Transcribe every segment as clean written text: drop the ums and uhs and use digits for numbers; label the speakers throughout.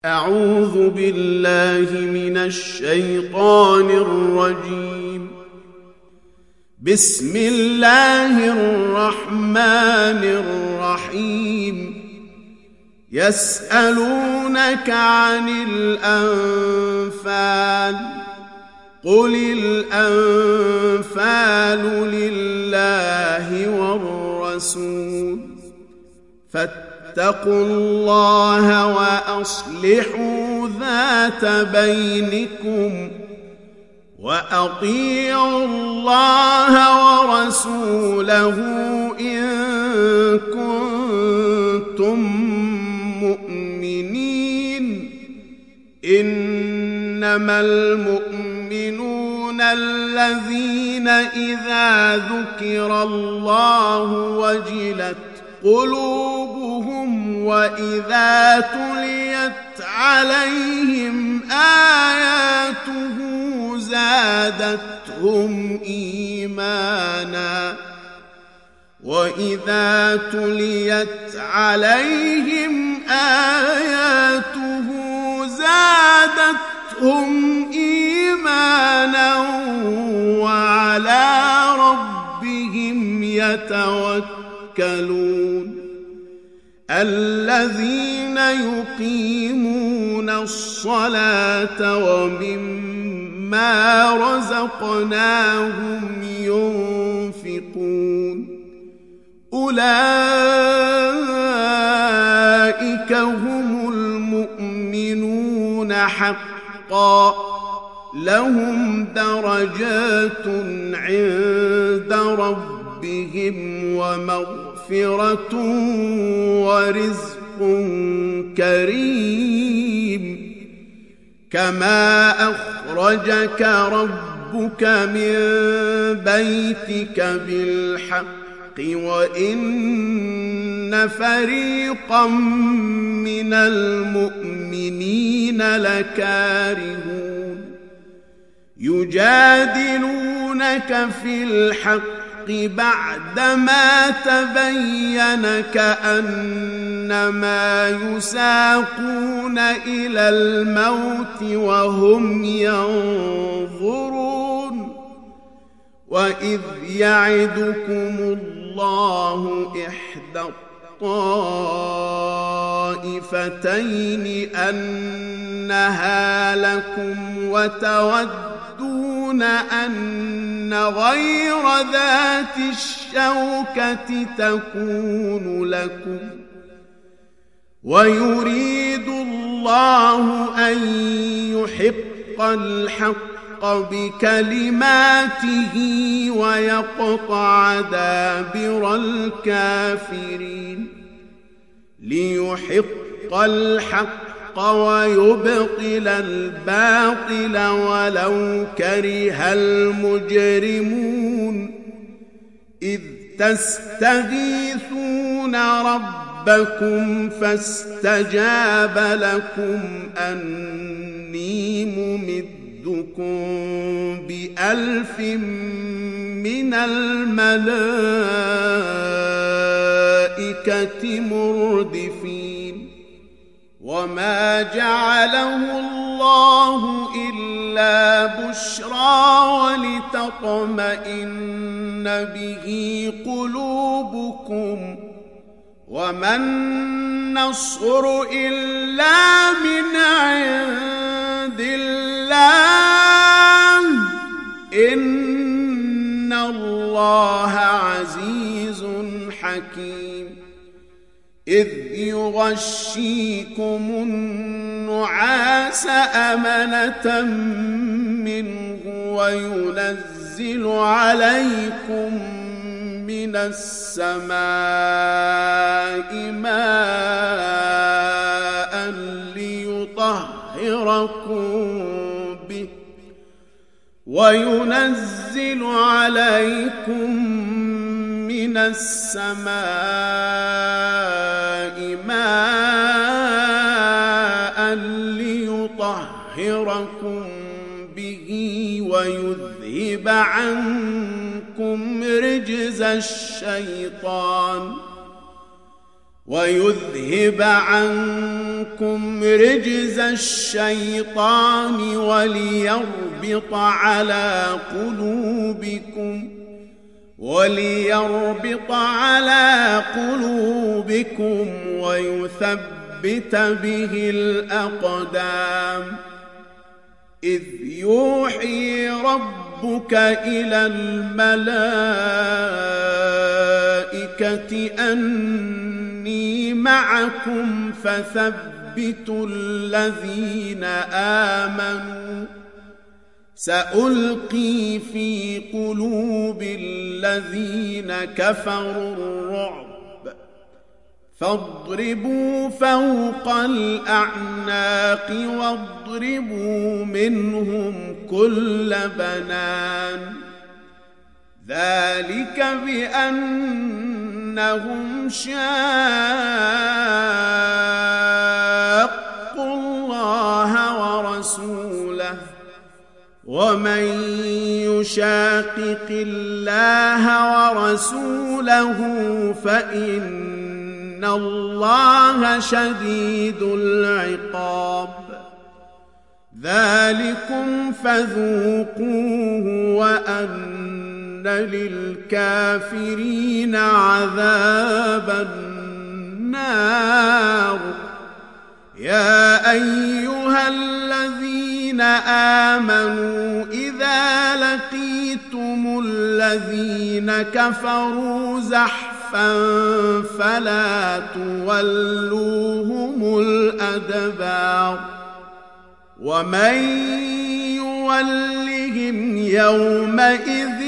Speaker 1: أعوذ بالله من الشيطان الرجيم. بسم الله الرحمن الرحيم. يسألونك عن الأنفال قل الأنفال لله والرسول فاتقوا الله وأصلحوا ذات بينكم وأطيعوا الله ورسوله إن كنتم مؤمنين. إنما المؤمنون الذين إذا ذكر الله وجلت قلوبهم وإذا تليت عليهم آياته زادتهم إيمانا وإذا تليت عليهم آياته زادتهم إيمانا وعلى ربهم يتوكلون. الذين يقيمون الصلاة ومما رزقناهم ينفقون أولئك هم المؤمنون حقا لهم درجات عند ربهم ومغفرة ورزق كريم. كما أخرجك ربك من بيتك بالحق وإن فريقا من المؤمنين لكارهون. يجادلونك في الحق بعدما تبين كأنما يساقون إلى الموت وهم ينظرون. وإذ يعدكم الله إحدى الطائفتين أنها لكم وتودون أن غير ذات الشوكة تكون لكم ويريد الله أن يحق الحق بكلماته ويقطع دابر الكافرين. ليحق الحق ويبطل الباطل ولو كره المجرمون. إذ تستغيثون ربكم فاستجاب لكم أني ممدكم بألف من الملائكة مردفين. وما جعله الله إلا بشرى ولتطمئن به قلوبكم وما النصر إلا من عند الله إن الله عزيز حكيم. إذ يغشيكم النعاس أمنة منه وينزل عليكم من السماء ماء وينزل عليكم من السماء ماء ليطهركم به ويذهب عنكم رجز الشيطان ويذهب عنكم رجز الشيطان وليربط على قلوبكم ويثبت به الأقدام إذ يوحي ربك إلى الملائكة أني معكم فثبتوا الذين آمنوا سألقي في قلوب الذين كفروا الرعب فاضربوا فوق الأعناق واضربوا منهم كل بنان ذلك بأنهم شاقوا الله ورسوله ومن يشاقق الله ورسوله فإن الله شديد العقاب ذلكم فذوقوه وأن للكافرين عذاب النار يا أيها الذين آمنوا إذا لقيتم الذين كفروا زحفا فلا تولوهم الأدبار ومن يولهم يومئذ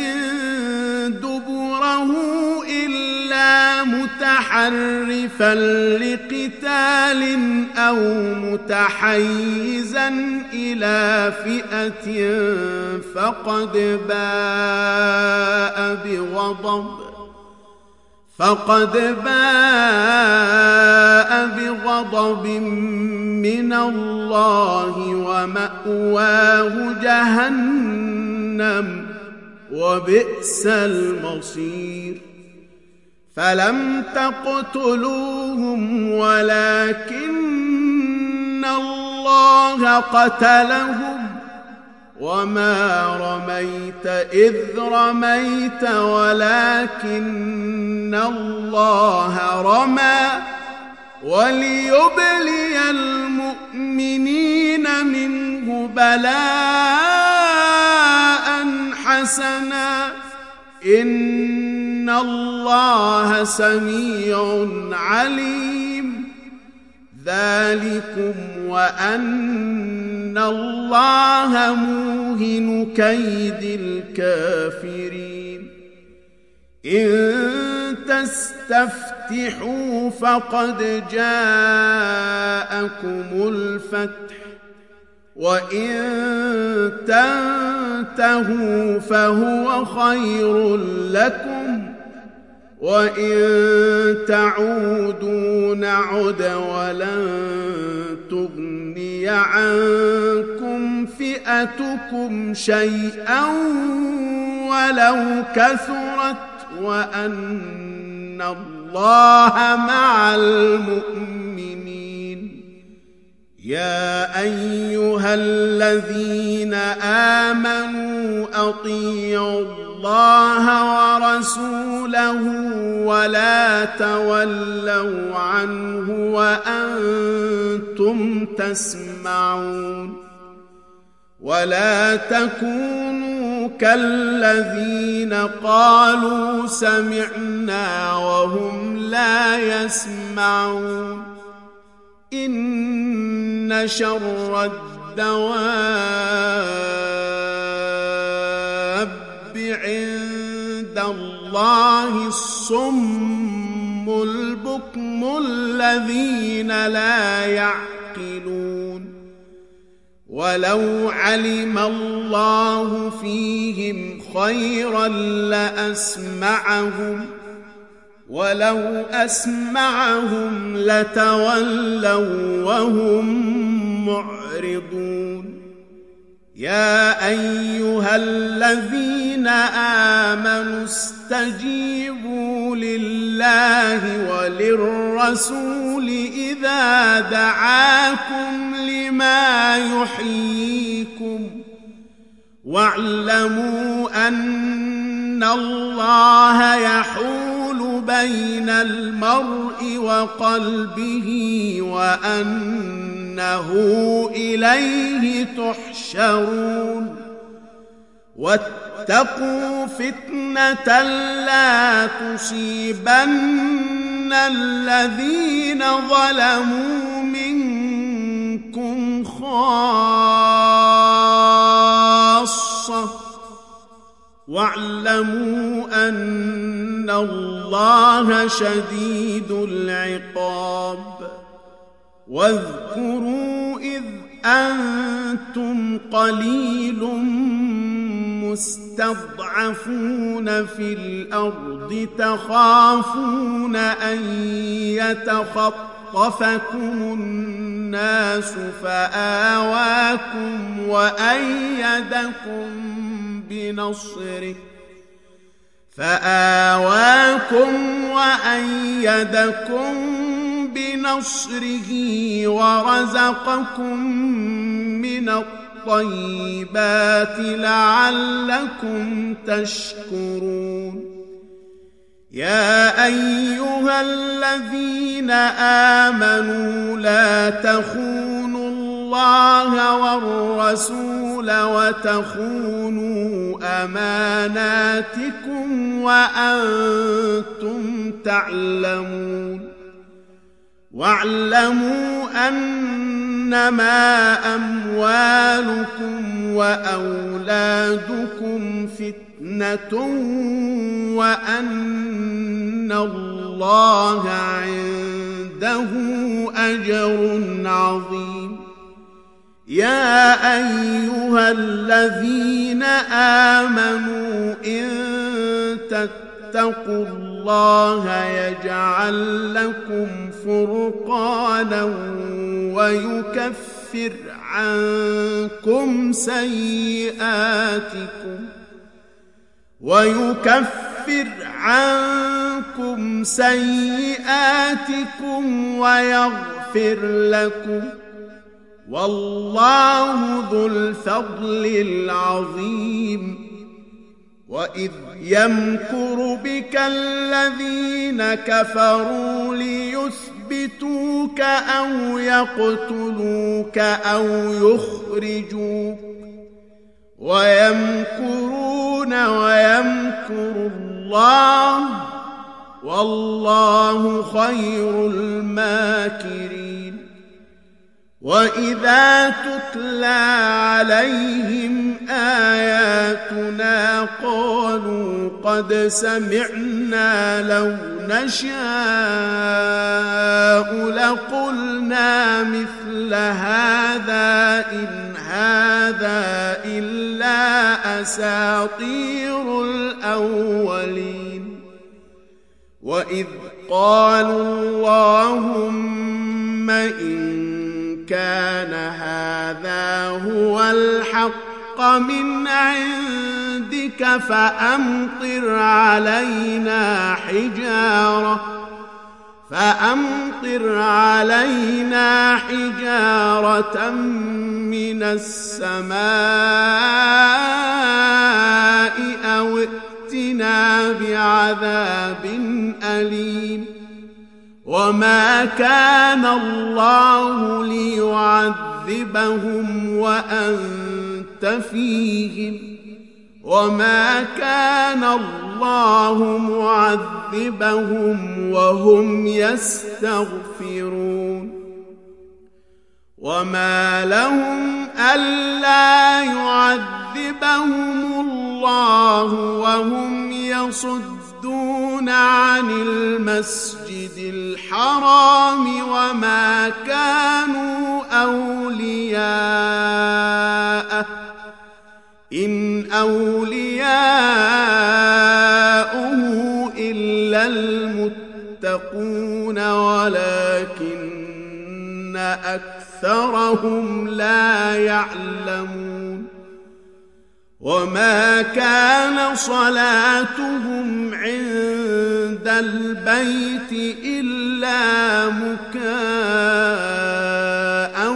Speaker 1: دبره إلا متحرفا لقتال أو متحيزا إلى فئة فقد باء بغضب من الله ومأواه جهنم وبئس المصير فلم تقتلوهم ولكن الله قتلهم وما رميت إذ رميت ولكن الله رمى وليبلي المؤمنين منه بلاء حسنا إن الله سميع عليم ذلكم وأن الله موهن كيد الكافرين إن تستفتحوا فقد جاءكم الفتح وإن تنتهوا فهو خير لكم وإن تعودوا نعد ولن تغني عنكم فئتكم شيئا ولو كثرت وأن الله مع المؤمنين يا أيها الذين آمنوا أطيعوا الله ورسوله ولا تولوا عنه وأنتم تسمعون ولا تكونوا كالذين قالوا سمعنا وهم لا يسمعون إن شر الدواب عند الله الصم البكم الذين لا يعقلون ولو علم الله فيهم خيرا لأسمعهم ولو أسمعهم لتولوا وهم معرضون يا أيها الذين آمنوا فاستجيبوا لله وللرسول إذا دعاكم لما يحييكم واعلموا أن الله يحول بين المرء وقلبه وأنه إليه تحشرون واتقوا فتنة لا تصيبن الذين ظلموا منكم خاصة واعلموا أن الله شديد العقاب واذكروا إذ أنتم قليل مستضعفون في الأرض تخافون أن يتخطفكم الناس فآواكم وأيدكم بنصره ورزقكم من الطيبات لعلكم تشكرون يا أيها الذين آمنوا لا تخونوا الله والرسول وتخونوا أماناتكم وأنتم تعلمون واعلموا أنما أموالكم وأولادكم فتنة وأن الله عنده أجر عظيم يا أيها الذين آمنوا إن تتقوا الله يجعل لكم فرقانا ويكفر عنكم سيئاتكم ويغفر لكم والله ذو الفضل العظيم وإذ يمكر بك الذين كفروا ليثبتوك أو يقتلوك أو يخرجوك ويمكرون ويمكر الله والله خير الماكرين وإذا تتلى عليهم آياتنا قالوا قد سمعنا لو نشاء لقلنا مثل هذا إن هذا إلا أساطير الأولين وإذ قالوا اللهم إن كان هذا هو الحق من عندك فأمطر علينا حجارة من السماء أو ائتنا بعذاب أليم وما كان الله ليعذبهم وأنت فيهم وما كان الله معذبهم وهم يستغفرون وما لهم ألا يعذبهم الله وهم يصدون عن المسجد الحرام وما كانوا أولياءه إن أولياؤه إلا المتقون ولكن أكثرهم لا يعلمون وما كان صلاتهم عند البيت إلا مكاء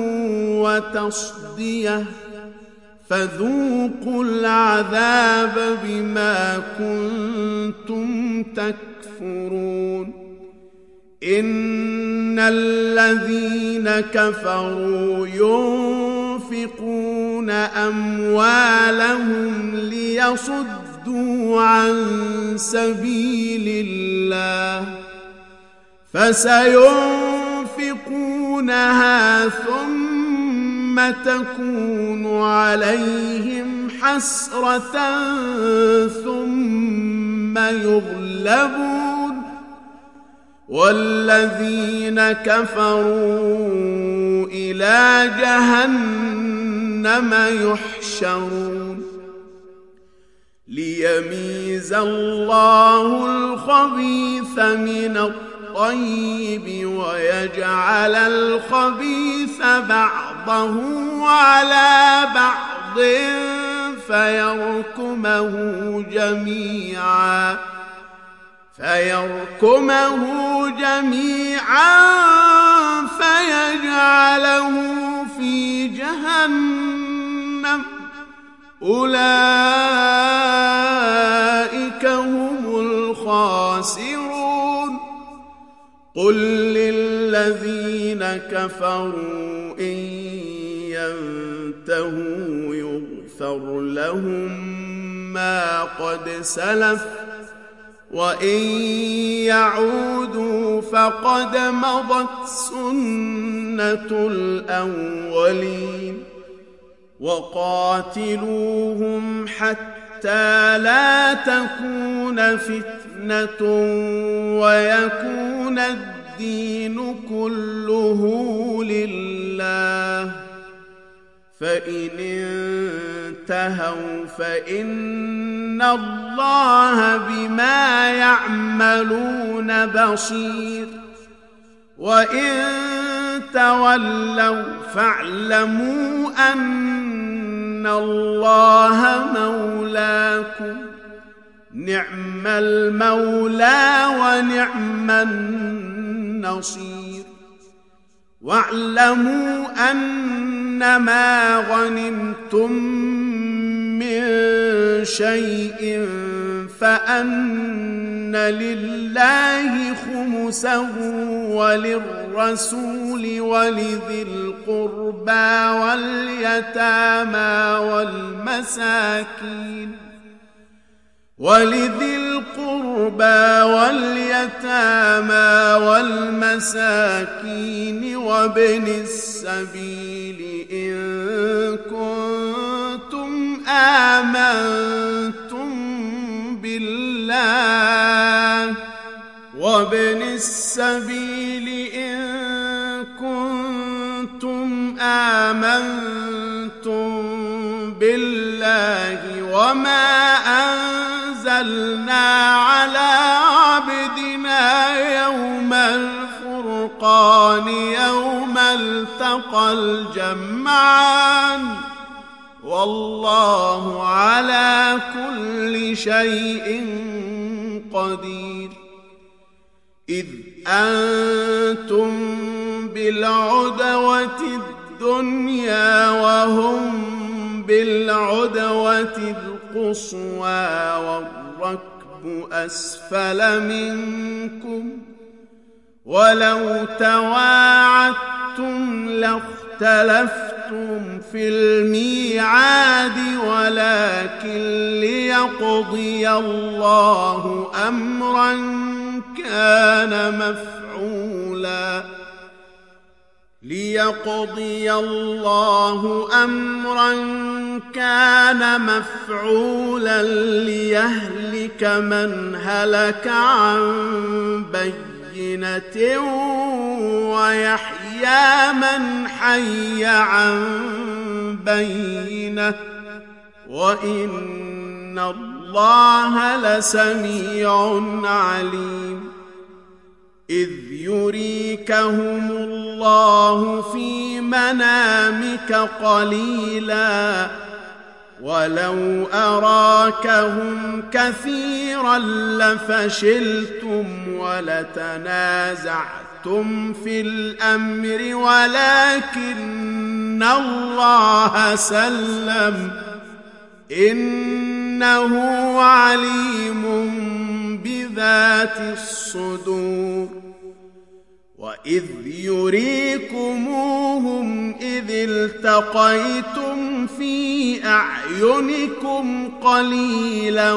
Speaker 1: وتصدية فذوقوا العذاب بما كنتم تكفرون إن الذين كفروا ينفقون أموالهم ليصدوا عن سبيل الله فسينفقونها ثم تكون عليهم حسرة ثم يغلبون والذين كفروا إلى جهنم يحشرون ليميز الله الخبيث من الطيب ويجعل الخبيث بعضه على بعض فيركمه جميعا فيجعله في جهنم أولئك هم الخاسرون قل للذين كفروا إن ينتهوا يغفر لهم ما قد سلف وإن يعودوا فقد مضت سنة الأولين وقاتلوهم حتى لا تكون فتنة ويكون الدين كله لله فإن انتهوا فإن الله بما يعملون بصير وإن تولوا فاعلموا أن الله مولاكم نعم المولى ونعم النصير واعلموا أنما غنمتم من شيء فأن لله خمسه وللرسول ولذي القربى واليتامى والمساكين وابن السبيل إن كنتم آمنتم بالله وما أنزلنا على عبدنا يوم الفرقان يوم التقى الجمعان والله على كل شيء قدير إذ أنتم بالعدوة الدنيا وهم بالعدوة القصوى والركب أسفل منكم ولو تواعدتم لاختلفتم في الميعاد ولكن ليقضي الله أمرا كان مفعولا ليهلك من هلك عن بينة ويحيى من حي عن بينة وإن الله لسميع عليم إذ يريكهم الله في منامك قليلا ولو أراكهم كثيرا لفشلتم ولتنازعتم في الأمر ولكن الله سلم إنه عليم بذات الصدور وإذ يريكموهم إذ التقيتم في أعينكم قليلا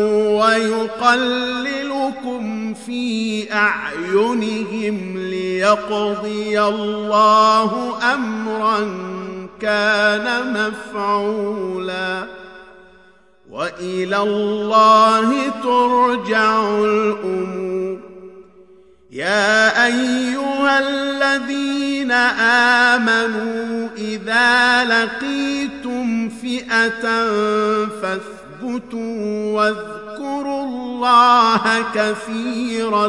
Speaker 1: ويقللكم في أعينهم ليقضي الله أمرا كان مفعولا وإلى الله ترجع الأمور يا أيها الذين آمنوا إذا لقيتم فئة فاثبتوا واذكروا الله كثيرا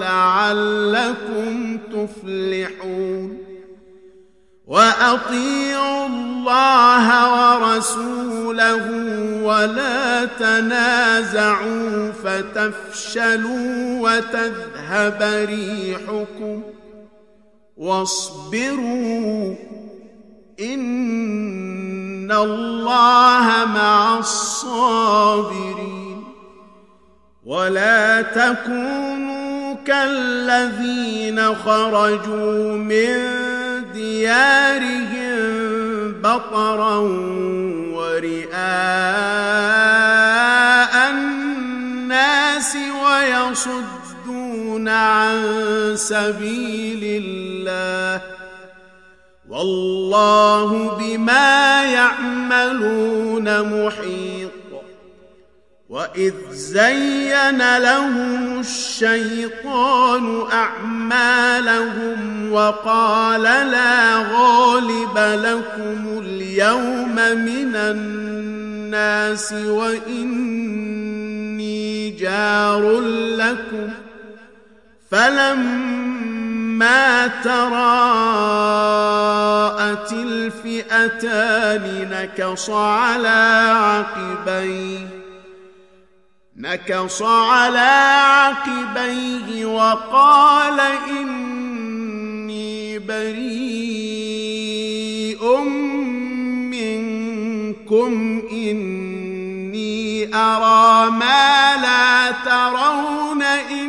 Speaker 1: لعلكم تفلحون وأطيعوا الله ورسوله ولا تنازعوا فتفشلوا وتذهب ريحكم واصبروا إن الله مع الصابرين ولا تكونوا كالذين خرجوا من ديارهم بطرا ورئاء الناس ويصدون عن سبيل الله والله بما يعملون محيط وإذ زين لهم الشيطان أعمالهم وقال لا غالب لكم اليوم من الناس وإني جار لكم فلما تراءت الفئتان نكص على عقبيه وقال إني بريء منكم إني أرى ما لا ترون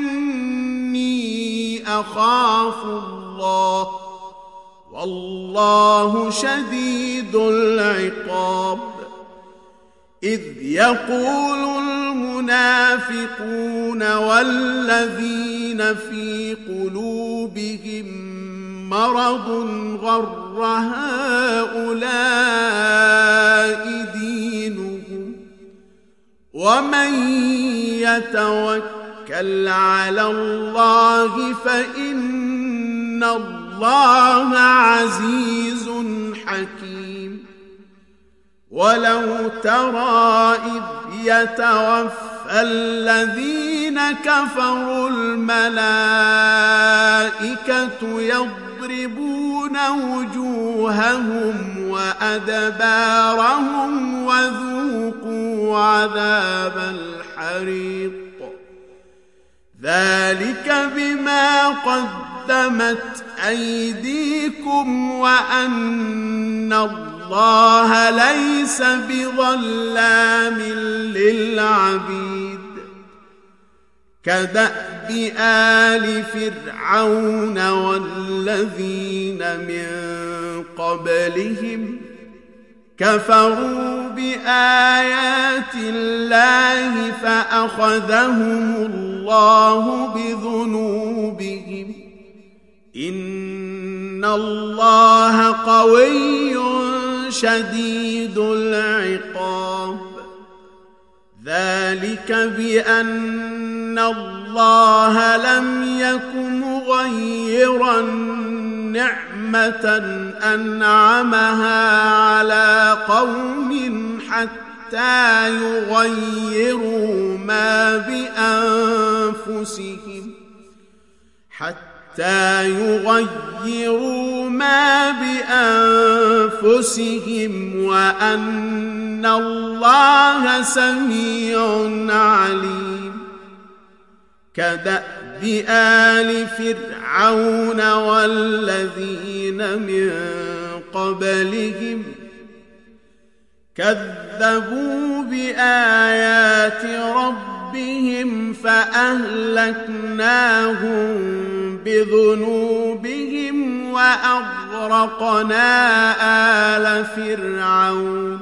Speaker 1: إني أخاف الله والله شديد العقاب إذ يقول المنافقون والذين في قلوبهم مرض غر هؤلاء دينهم ومن يتوكل على الله فإن الله عزيز حكيم ولو ترى إذ يتوفى الذين كفروا الملائكة يضربون وجوههم وأدبارهم وذوقوا عذاب الحريق ذلك بما قدمت أيديكم وأن الله ليس بظلام للعبيد كدأب آل فرعون والذين من قبلهم كفروا بآيات الله فأخذهم الله بذنوبهم إن الله قوي شديد العقاب ذلك بأن الله لم يك مغيرا نعمة أنعمها على قوم حتى يغيروا ما بأنفسهم وأن الله سميع عليم كدأب آل فرعون والذين من قبلهم كذبوا بآيات ربهم فأهلكناهم بذنوبهم وأغرقنا آل فرعون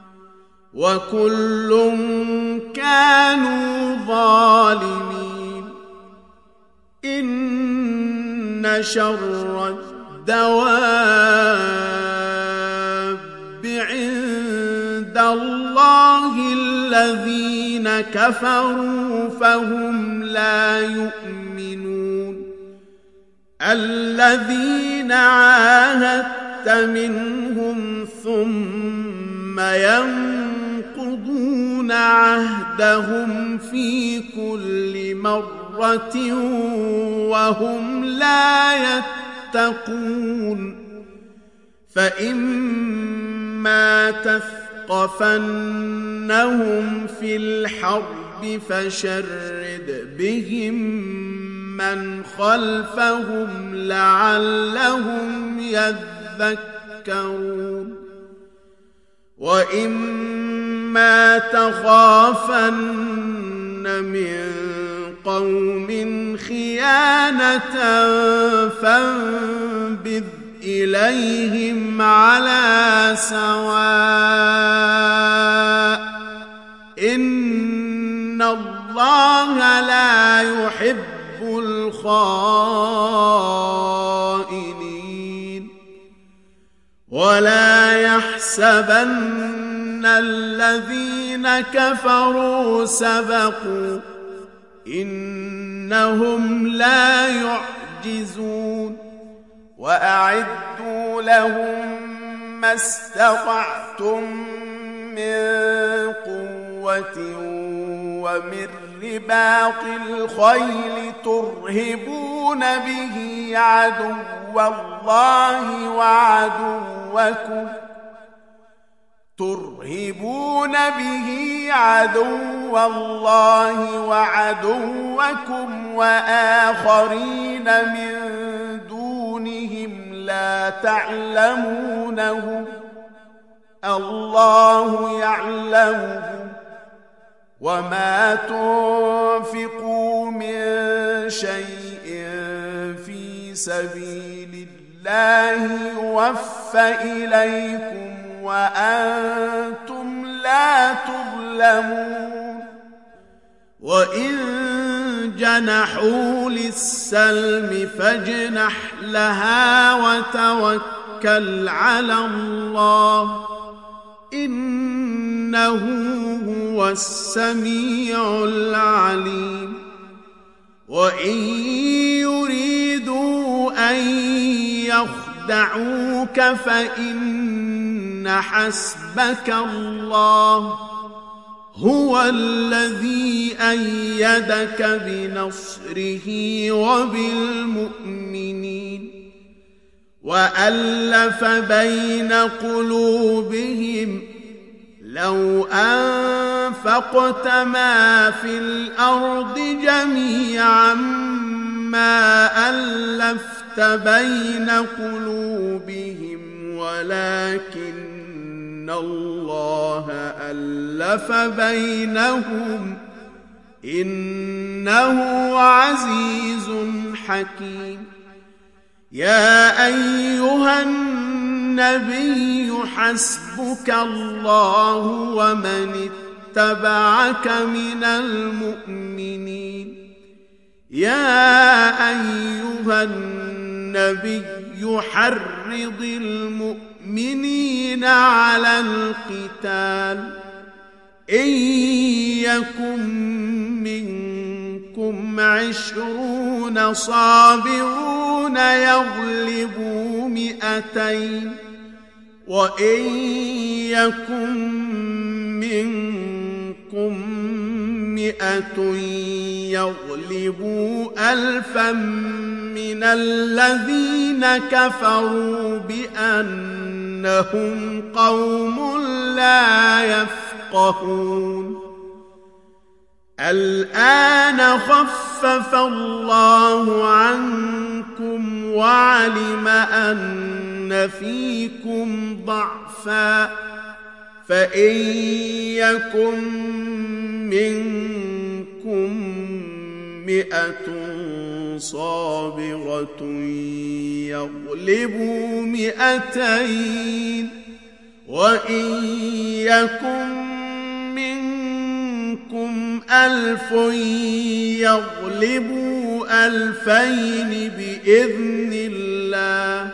Speaker 1: وكل كانوا ظالمين إن شر الدواب عند الله الذين كفروا فهم لا يؤمنون الذين عاهدت منهم ثم ينقضون عهدهم في كل مرة وهم لا يتقون فإما تثقفنهم في الحرب فشرد بهم من خلفهم لعلهم يذكرون وإما تخافن من قوم خيانة فانبذ إليهم على سواء إن الله لا يحب الخائنين ولا يحسبن الذين كفروا سبقوا إنهم لا يعجزون وأعدوا لهم ما استطعتم من قوة ومن رباط الخيل ترهبون به عدو الله وعدوكم وآخرين من دونهم لا تعلمونهم الله يعلمهم وما تنفقوا من شيء في سبيل الله يوفى إليكم وأنتم لا تظلمون وإن جنحوا للسلم فاجنح لها وتوكل على الله إنه هو السميع العليم وإن يريدوا أن يخدعوك فإن حسبك الله هو الذي أيدك بنصره وبالمؤمنين وألف بين قلوبهم لو أنفقت ما في الأرض جميعا ما ألفت بين قلوبهم ولكن الله ألف بينهم إنه عزيز حكيم يا أيها النبي حسبك الله ومن اتبعك من المؤمنين يا أيها النبي حرض المؤمنين على القتال إن يكن منكم 20 صابرون يغلبوا 200 وإن يكن منكم 100 يغلبوا 1000 من الذين كفروا بأن إنهم قوم لا يفقهون الآن خفف الله عنكم وعلم أن فيكم ضعفا فإن يكن منكم 100 صابرة يغلبوا 200 وإن يكن منكم 1000 يغلبوا 2000 بإذن الله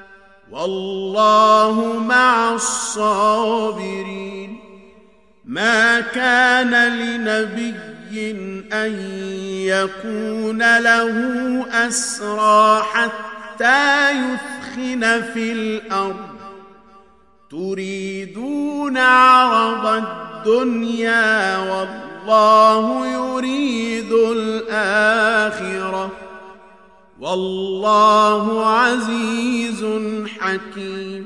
Speaker 1: والله مع الصابرين ما كان لنبي أن يكون له أسرى حتى يثخن في الأرض تريدون عرض الدنيا والله يريد الآخرة والله عزيز حكيم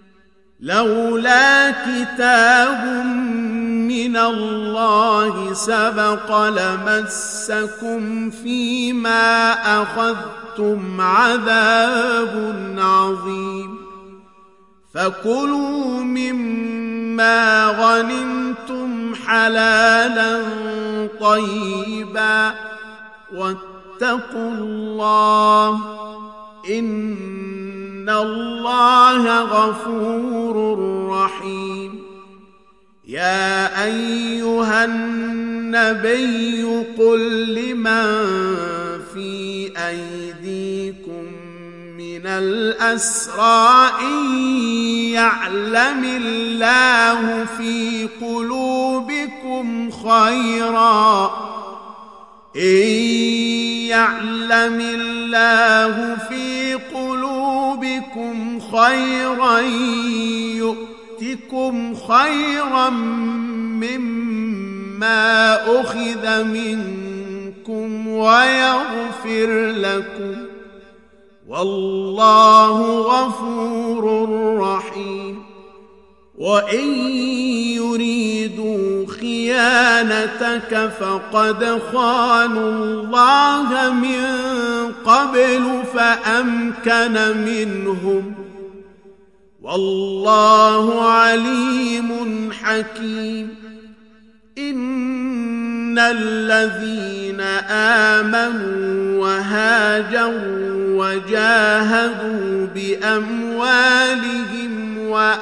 Speaker 1: لولا كتاب من الله سبق لمسكم فيما أخذتم عذاب عظيم فكلوا مما غنمتم حلالا طيبا واتقوا الله إن الله غفور رحيم يا أيها النبي قل لمن في أيديكم من الأسرى إن يعلم الله في قلوبكم خيرا يؤتكم خيرا مما أخذ منكم ويغفر لكم والله غفور رحيم وإن يريدوا خيانتك فقد خانوا الله من قبل فأمكن منهم والله عليم حكيم إن الذين آمنوا وهاجروا وجاهدوا بأموالهم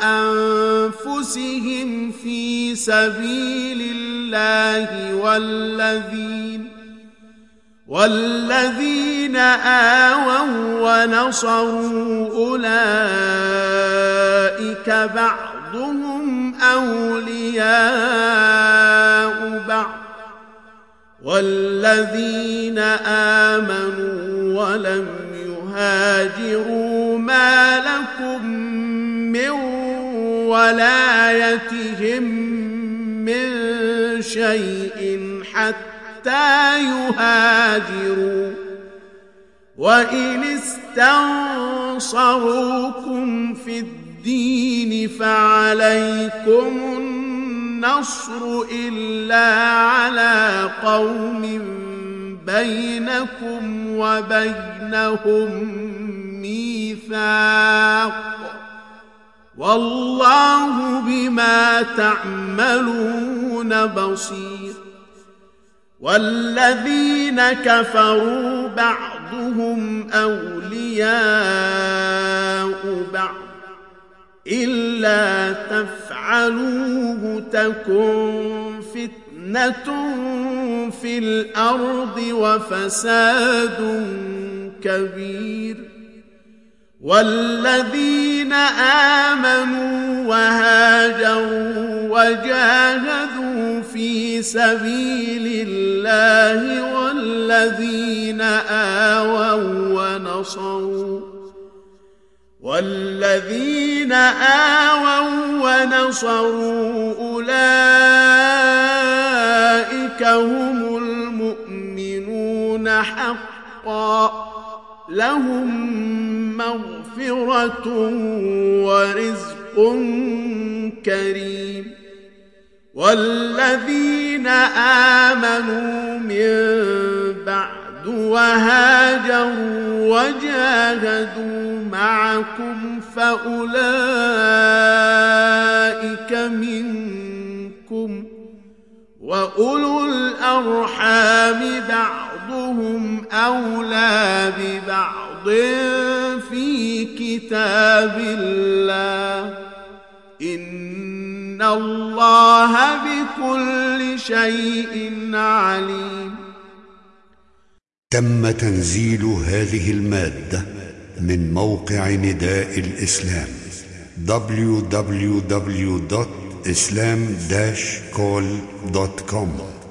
Speaker 1: وأنفسهم في سبيل الله والذين آووا ونصروا أولئك بعضهم أولياء بعض والذين آمنوا ولم يهاجروا ما لكم من ولايتهم من شيء حتى يهاجروا وإن استنصروكم في الدين فعليكم النصر إلا على قوم بينكم وبينهم ميثاق والله بما تعملون بصير والذين كفروا بعضهم أولياء بعض إلا تفعلوه تكن فتنة في الأرض وفساد كبير والذين آمنوا وهاجروا وجاهدوا في سبيل الله والذين آووا ونصروا أولئك هم المؤمنون حقا لهم مغفرة ورزق كريم والذين آمنوا من بعد وهاجروا وجاهدوا معكم فأولئك منكم وأولو الأرحام بعضهم أولى ببعض في كتاب الله إن الله بكل شيء عليم.
Speaker 2: تم تنزيل هذه المادة من موقع نداء الإسلام www.islam-call.com